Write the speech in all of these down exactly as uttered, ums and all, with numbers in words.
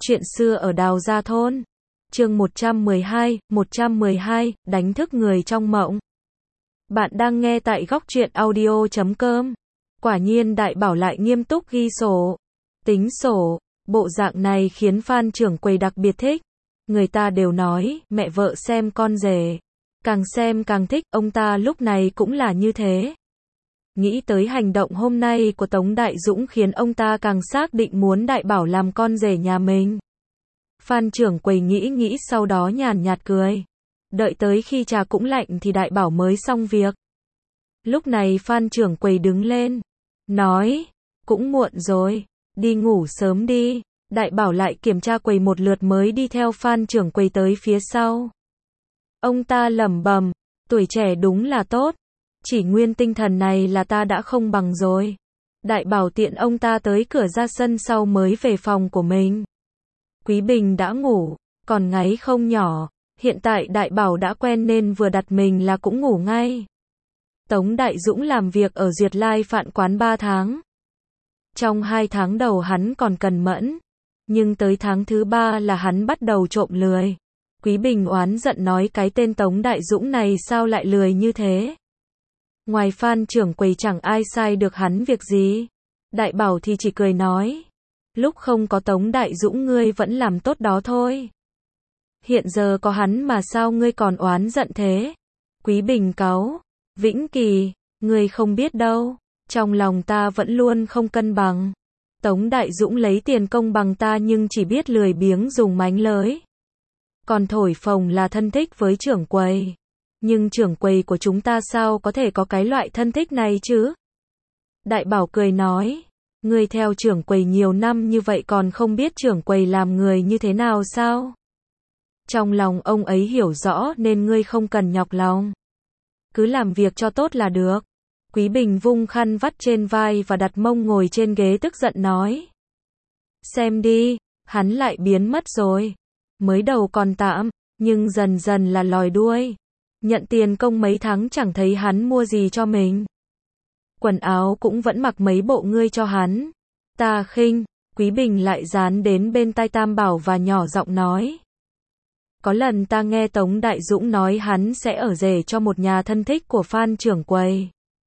Chuyện xưa ở Đào Gia Thôn. Chương một trăm mười hai, một trăm mười hai, đánh thức người trong mộng. Bạn đang nghe tại góc truyện audio chấm com. Quả nhiên Đại Bảo lại nghiêm túc ghi sổ, tính sổ. Bộ dạng này khiến Phan trưởng quầy đặc biệt thích. Người ta đều nói, mẹ vợ xem con rể, càng xem càng thích, ông ta lúc này cũng là như thế. Nghĩ tới hành động hôm nay của Tống Đại Dũng khiến ông ta càng xác định muốn Đại Bảo làm con rể nhà mình. Phan trưởng quầy nghĩ nghĩ sau đó nhàn nhạt cười. Đợi tới khi trà cũng lạnh thì Đại Bảo mới xong việc. Lúc này Phan trưởng quầy đứng lên, nói, cũng muộn rồi, đi ngủ sớm đi. Đại Bảo lại kiểm tra quầy một lượt mới đi theo Phan trưởng quầy tới phía sau. Ông ta lẩm bẩm, tuổi trẻ đúng là tốt. Chỉ nguyên tinh thần này là ta đã không bằng rồi. Đại Bảo tiện ông ta tới cửa ra sân sau mới về phòng của mình. Quý Bình đã ngủ, còn ngáy không nhỏ. Hiện tại Đại Bảo đã quen nên vừa đặt mình là cũng ngủ ngay. Tống Đại Dũng làm việc ở Duyệt Lai Phạn Quán ba tháng. Trong hai tháng đầu hắn còn cần mẫn. Nhưng tới tháng thứ ba là hắn bắt đầu trộm lười. Quý Bình oán giận nói cái tên Tống Đại Dũng này sao lại lười như thế. Ngoài Phan trưởng quầy chẳng ai sai được hắn việc gì. Đại Bảo thì chỉ cười nói. Lúc không có Tống Đại Dũng ngươi vẫn làm tốt đó thôi. Hiện giờ có hắn mà sao ngươi còn oán giận thế. Quý Bình cáu. Vĩnh Kỳ, ngươi không biết đâu. Trong lòng ta vẫn luôn không cân bằng. Tống Đại Dũng lấy tiền công bằng ta nhưng chỉ biết lười biếng dùng mánh lới. Còn thổi phồng là thân thích với trưởng quầy. Nhưng trưởng quầy của chúng ta sao có thể có cái loại thân thích này chứ? Đại Bảo cười nói, ngươi theo trưởng quầy nhiều năm như vậy còn không biết trưởng quầy làm người như thế nào sao? Trong lòng ông ấy hiểu rõ nên ngươi không cần nhọc lòng. Cứ làm việc cho tốt là được. Quý Bình vung khăn vắt trên vai và đặt mông ngồi trên ghế tức giận nói. Xem đi, hắn lại biến mất rồi. Mới đầu còn tạm, nhưng dần dần là lòi đuôi. Nhận tiền công mấy tháng chẳng thấy hắn mua gì cho mình. Quần áo cũng vẫn mặc mấy bộ ngươi cho hắn. Ta khinh. Quý Bình lại dán đến bên tai Tam Bảo và nhỏ giọng nói. Có lần ta nghe Tống Đại Dũng nói hắn sẽ ở rể cho một nhà thân thích của Phan trưởng quầy.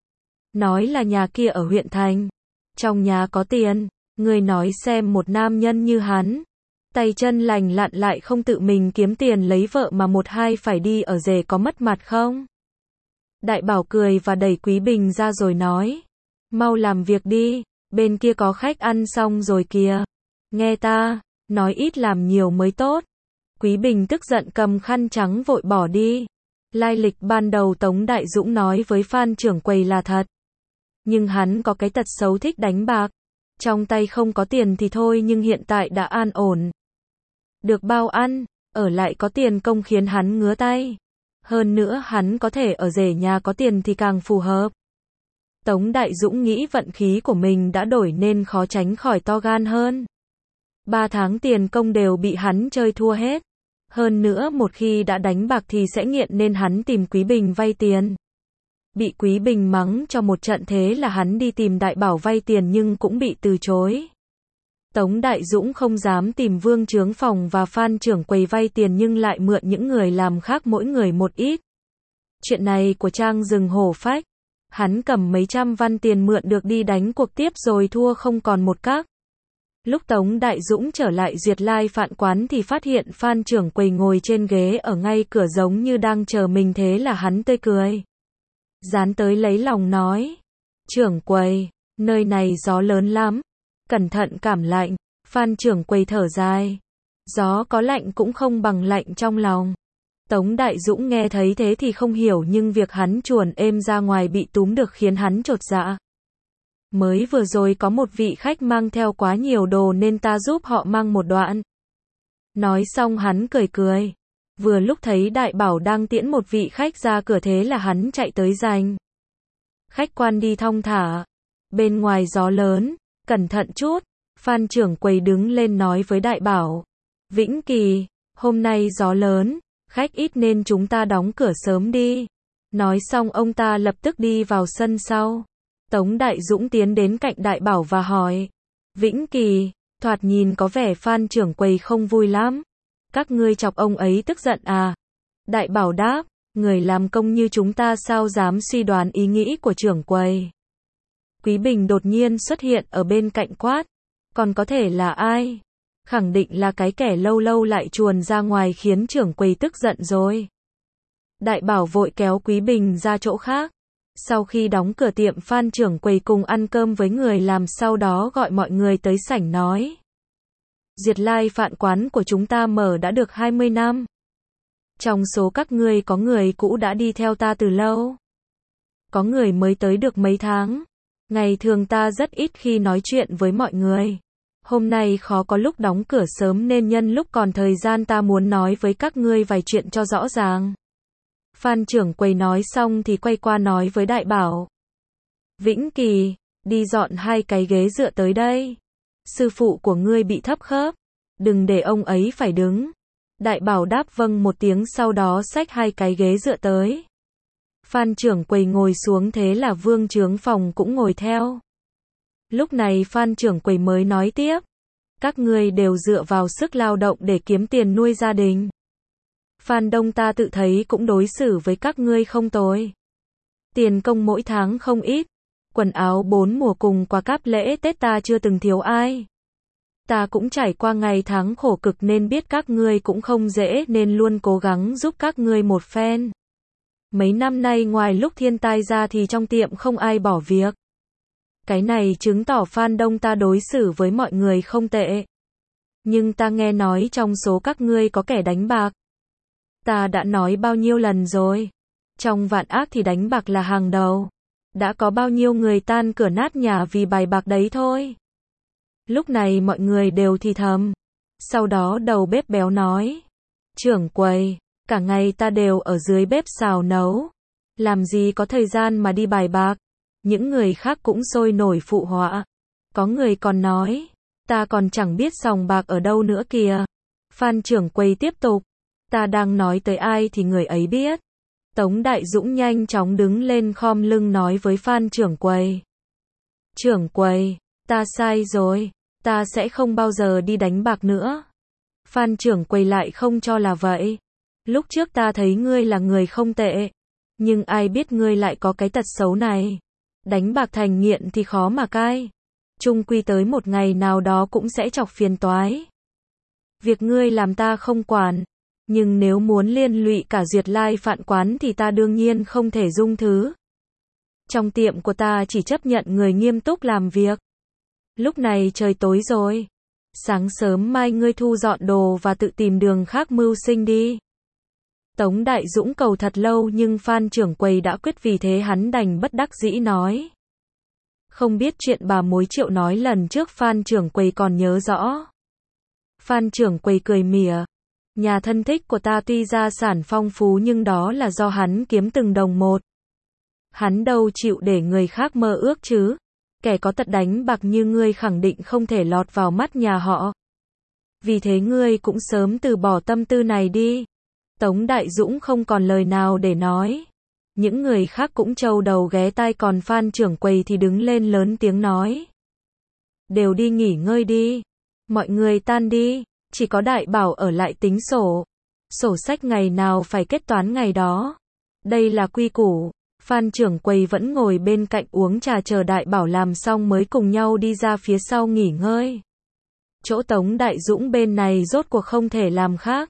Nói là nhà kia ở huyện thành. Trong nhà có tiền. Ngươi nói xem một nam nhân như hắn. Tay chân lành lặn lại không tự mình kiếm tiền lấy vợ mà một hai phải đi ở rể có mất mặt không? Đại Bảo cười và đẩy Quý Bình ra rồi nói. Mau làm việc đi, bên kia có khách ăn xong rồi kìa. Nghe ta, nói ít làm nhiều mới tốt. Quý Bình tức giận cầm khăn trắng vội bỏ đi. Lai lịch ban đầu Tống Đại Dũng nói với Phan trưởng quầy là thật. Nhưng hắn có cái tật xấu thích đánh bạc. Trong tay không có tiền thì thôi nhưng hiện tại đã an ổn. Được bao ăn, ở lại có tiền công khiến hắn ngứa tay. Hơn nữa hắn có thể ở rể nhà có tiền thì càng phù hợp. Tống Đại Dũng nghĩ vận khí của mình đã đổi nên khó tránh khỏi to gan hơn. Ba tháng tiền công đều bị hắn chơi thua hết. Hơn nữa một khi đã đánh bạc thì sẽ nghiện nên hắn tìm Quý Bình vay tiền. Bị Quý Bình mắng cho một trận thế là hắn đi tìm Đại Bảo vay tiền nhưng cũng bị từ chối. Tống Đại Dũng không dám tìm Vương Chướng Phòng và Phan trưởng quầy vay tiền nhưng lại mượn những người làm khác mỗi người một ít. Chuyện này của Trang rừng hổ phách. Hắn cầm mấy trăm văn tiền mượn được đi đánh cuộc tiếp rồi thua không còn một các. Lúc Tống Đại Dũng trở lại Duyệt Lai Phạn Quán thì phát hiện Phan trưởng quầy ngồi trên ghế ở ngay cửa giống như đang chờ mình thế là hắn tươi cười. Dán tới lấy lòng nói. Trưởng quầy, nơi này gió lớn lắm. Cẩn thận cảm lạnh. Phan trưởng quầy thở dài. Gió có lạnh cũng không bằng lạnh trong lòng. Tống Đại Dũng nghe thấy thế thì không hiểu nhưng việc hắn chuồn êm ra ngoài bị túm được khiến hắn chột dạ. Mới vừa rồi có một vị khách mang theo quá nhiều đồ nên ta giúp họ mang một đoạn. Nói xong hắn cười cười. Vừa lúc thấy Đại Bảo đang tiễn một vị khách ra cửa thế là hắn chạy tới giành. Khách quan đi thong thả. Bên ngoài gió lớn, cẩn thận chút. Phan trưởng quầy đứng lên nói với Đại Bảo. Vĩnh Kỳ, hôm nay gió lớn, khách ít nên chúng ta đóng cửa sớm đi. Nói xong ông ta lập tức đi vào sân sau. Tống Đại Dũng tiến đến cạnh Đại Bảo và hỏi. Vĩnh Kỳ, Thoạt nhìn có vẻ Phan trưởng quầy không vui lắm. Các ngươi chọc ông ấy tức giận à? Đại bảo đáp, người làm công như chúng ta sao dám suy đoán ý nghĩ của trưởng quầy. Quý Bình đột nhiên xuất hiện ở bên cạnh quát, còn có thể là ai? Khẳng định là cái kẻ lâu lâu lại chuồn ra ngoài khiến trưởng quầy tức giận rồi. Đại bảo vội kéo Quý Bình ra chỗ khác. Sau khi đóng cửa tiệm, Phan trưởng quầy cùng ăn cơm với người làm, sau đó gọi mọi người tới sảnh nói. Duyệt Lai Phạn quán của chúng ta mở đã được hai mươi năm. Trong số các ngươi có người cũ đã đi theo ta từ lâu. Có người mới tới được mấy tháng. Ngày thường ta rất ít khi nói chuyện với mọi người. Hôm nay khó có lúc đóng cửa sớm nên nhân lúc còn thời gian ta muốn nói với các ngươi vài chuyện cho rõ ràng. Phan trưởng quầy nói xong thì quay qua nói với Đại bảo. Vĩnh Kỳ, đi dọn hai cái ghế dựa tới đây. Sư phụ của ngươi bị thấp khớp. Đừng để ông ấy phải đứng. Đại bảo đáp vâng một tiếng, sau đó xách hai cái ghế dựa tới. Phan trưởng quầy ngồi xuống, thế là Vương Chướng Phòng cũng ngồi theo. Lúc này Phan trưởng quầy mới nói tiếp. Các ngươi đều dựa vào sức lao động để kiếm tiền nuôi gia đình. Phan Đông ta tự thấy cũng đối xử với các ngươi không tồi. Tiền công mỗi tháng không ít. Quần áo bốn mùa cùng quà cáp lễ Tết ta chưa từng thiếu ai. Ta cũng trải qua ngày tháng khổ cực nên biết các ngươi cũng không dễ nên luôn cố gắng giúp các ngươi một phen. Mấy năm nay ngoài lúc thiên tai ra thì trong tiệm không ai bỏ việc. Cái này chứng tỏ Phan Đông ta đối xử với mọi người không tệ. Nhưng ta nghe nói trong số các ngươi có kẻ đánh bạc. Ta đã nói bao nhiêu lần rồi. Trong vạn ác thì đánh bạc là hàng đầu. Đã có bao nhiêu người tan cửa nát nhà vì bài bạc đấy thôi. Lúc này mọi người đều thì thầm. Sau đó đầu bếp béo nói. Trưởng quầy, cả ngày ta đều ở dưới bếp xào nấu. Làm gì có thời gian mà đi bài bạc. Những người khác cũng sôi nổi phụ họa. Có người còn nói. Ta còn chẳng biết sòng bạc ở đâu nữa kìa. Phan trưởng quầy tiếp tục. Ta đang nói tới ai thì người ấy biết. Tống Đại Dũng nhanh chóng đứng lên khom lưng nói với Phan trưởng quầy. Trưởng quầy, ta sai rồi. Ta sẽ không bao giờ đi đánh bạc nữa. Phan trưởng quầy lại không cho là vậy. Lúc trước ta thấy ngươi là người không tệ. Nhưng ai biết ngươi lại có cái tật xấu này. Đánh bạc thành nghiện thì khó mà cai. Chung quy tới một ngày nào đó cũng sẽ chọc phiền toái. Việc ngươi làm ta không quản. Nhưng nếu muốn liên lụy cả Duyệt Lai Phạn quán thì ta đương nhiên không thể dung thứ. Trong tiệm của ta chỉ chấp nhận người nghiêm túc làm việc. Lúc này trời tối rồi. Sáng sớm mai ngươi thu dọn đồ và tự tìm đường khác mưu sinh đi. Tống Đại Dũng cầu thật lâu nhưng Phan trưởng quầy đã quyết, vì thế hắn đành bất đắc dĩ nói. Không biết chuyện bà mối Triệu nói lần trước Phan trưởng quầy còn nhớ rõ. Phan trưởng quầy cười mỉa. Nhà thân thích của ta tuy gia sản phong phú nhưng đó là do hắn kiếm từng đồng một. Hắn đâu chịu để người khác mơ ước chứ. Kẻ có tật đánh bạc như ngươi khẳng định không thể lọt vào mắt nhà họ. Vì thế ngươi cũng sớm từ bỏ tâm tư này đi. Tống Đại Dũng không còn lời nào để nói. Những người khác cũng trâu đầu ghé tai, còn Phan trưởng quầy thì đứng lên lớn tiếng nói. Đều đi nghỉ ngơi đi. Mọi người tan đi. Chỉ có Đại bảo ở lại tính sổ. Sổ sách ngày nào phải kết toán ngày đó. Đây là quy củ. Phan trưởng quầy vẫn ngồi bên cạnh uống trà chờ Đại bảo làm xong mới cùng nhau đi ra phía sau nghỉ ngơi. Chỗ Tống Đại Dũng bên này rốt cuộc không thể làm khác.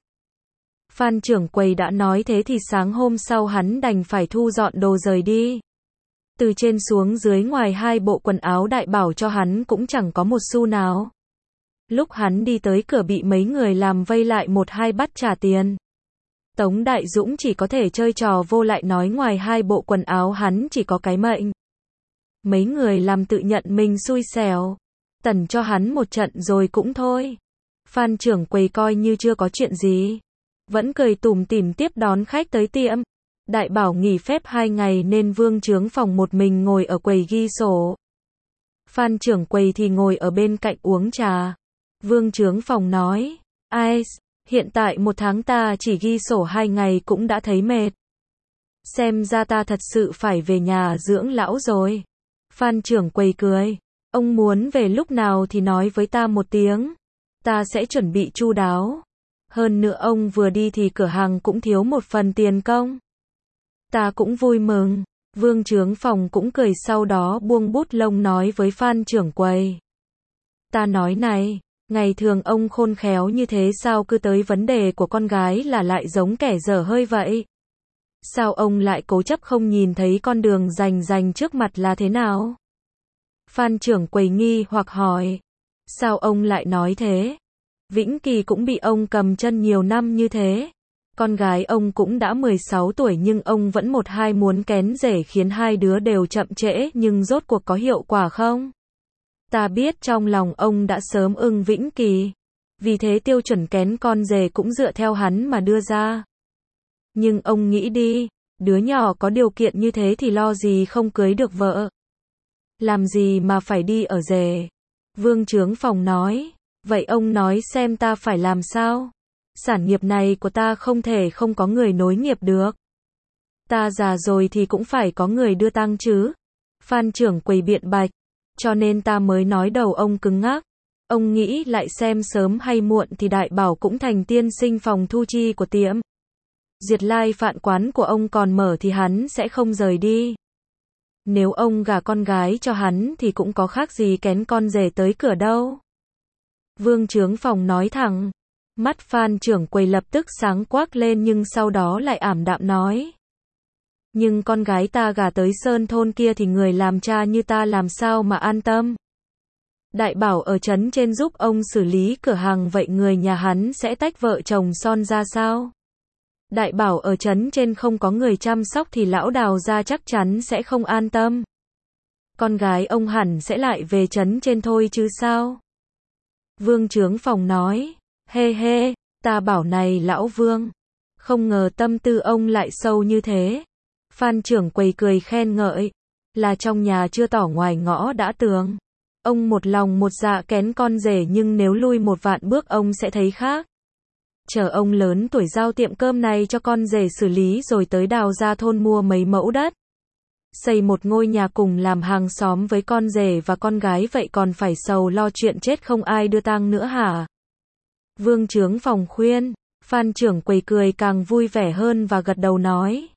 Phan trưởng quầy đã nói thế thì sáng hôm sau hắn đành phải thu dọn đồ rời đi. Từ trên xuống dưới ngoài hai bộ quần áo Đại bảo cho hắn cũng chẳng có một xu nào. Lúc hắn đi tới cửa bị mấy người làm vây lại, một hai bắt trả tiền. Tống Đại Dũng chỉ có thể chơi trò vô lại nói ngoài hai bộ quần áo hắn chỉ có cái mệnh. Mấy người làm tự nhận mình xui xẻo. Tần cho hắn một trận rồi cũng thôi. Phan trưởng quầy coi như chưa có chuyện gì. Vẫn cười tủm tỉm tiếp đón khách tới tiệm. Đại bảo nghỉ phép hai ngày nên Vương Chướng Phòng một mình ngồi ở quầy ghi sổ. Phan trưởng quầy thì ngồi ở bên cạnh uống trà. Vương Chướng Phòng nói. Ai, hiện tại một tháng ta chỉ ghi sổ hai ngày cũng đã thấy mệt. Xem ra ta thật sự phải về nhà dưỡng lão rồi. Phan trưởng quầy cười. Ông muốn về lúc nào thì nói với ta một tiếng. Ta sẽ chuẩn bị chu đáo. Hơn nữa ông vừa đi thì cửa hàng cũng thiếu một phần tiền công. Ta cũng vui mừng. Vương Chướng Phòng cũng cười, sau đó buông bút lông nói với Phan trưởng quầy. Ta nói này, ngày thường ông khôn khéo như thế sao cứ tới vấn đề của con gái là lại giống kẻ dở hơi vậy? Sao ông lại cố chấp không nhìn thấy con đường rành rành trước mặt là thế nào? Phan trưởng quầy nghi hoặc hỏi. Sao ông lại nói thế? Vĩnh Kỳ cũng bị ông cầm chân nhiều năm như thế. Con gái ông cũng đã mười sáu tuổi nhưng ông vẫn một hai muốn kén rể khiến hai đứa đều chậm trễ, nhưng rốt cuộc có hiệu quả không? Ta biết trong lòng ông đã sớm ưng Vĩnh Kỳ. Vì thế tiêu chuẩn kén con rể cũng dựa theo hắn mà đưa ra. Nhưng ông nghĩ đi, đứa nhỏ có điều kiện như thế thì lo gì không cưới được vợ. Làm gì mà phải đi ở rể? Vương Chướng Phòng nói. Vậy ông nói xem ta phải làm sao? Sản nghiệp này của ta không thể không có người nối nghiệp được. Ta già rồi thì cũng phải có người đưa tang chứ. Phan trưởng quầy biện bạch. Cho nên ta mới nói đầu ông cứng ngắc. Ông nghĩ lại xem sớm hay muộn thì Đại Bảo cũng thành tiên sinh phòng thu chi của tiệm. Diệt Lai Phạn quán của ông còn mở thì hắn sẽ không rời đi. Nếu ông gả con gái cho hắn thì cũng có khác gì kén con rể tới cửa đâu. Vương Chướng Phòng nói thẳng. Mắt Phan trưởng quầy lập tức sáng quắc lên nhưng sau đó lại ảm đạm nói. Nhưng con gái ta gả tới sơn thôn kia thì người làm cha như ta làm sao mà an tâm. Đại Bảo ở trấn trên giúp ông xử lý cửa hàng, vậy người nhà hắn sẽ tách vợ chồng son ra sao? Đại Bảo ở trấn trên không có người chăm sóc thì lão Đào gia chắc chắn sẽ không an tâm. Con gái ông hẳn sẽ lại về trấn trên thôi chứ sao? Vương Chướng Phòng nói. Hê hê, ta bảo này lão Vương. Không ngờ tâm tư ông lại sâu như thế. Phan trưởng quầy cười khen ngợi. Là trong nhà chưa tỏ ngoài ngõ đã tường. Ông một lòng một dạ kén con rể nhưng nếu lui một vạn bước ông sẽ thấy khác. Chờ ông lớn tuổi giao tiệm cơm này cho con rể xử lý rồi tới Đào gia thôn mua mấy mẫu đất. Xây một ngôi nhà cùng làm hàng xóm với con rể và con gái, vậy còn phải sầu lo chuyện chết không ai đưa tang nữa hả? Vương Chướng Phòng khuyên. Phan trưởng quầy cười càng vui vẻ hơn và gật đầu nói.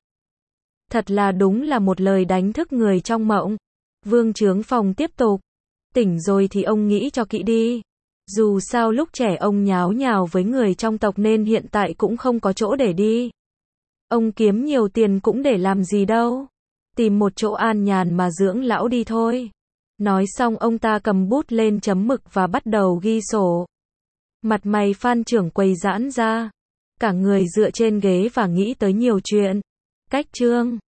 Thật là đúng là một lời đánh thức người trong mộng. Vương Chướng Phòng tiếp tục. Tỉnh rồi thì ông nghĩ cho kỹ đi. Dù sao lúc trẻ ông nháo nhào với người trong tộc nên hiện tại cũng không có chỗ để đi. Ông kiếm nhiều tiền cũng để làm gì đâu. Tìm một chỗ an nhàn mà dưỡng lão đi thôi. Nói xong ông ta cầm bút lên chấm mực và bắt đầu ghi sổ. Mặt mày Phan trưởng quầy giãn ra. Cả người dựa trên ghế và nghĩ tới nhiều chuyện. Cách chương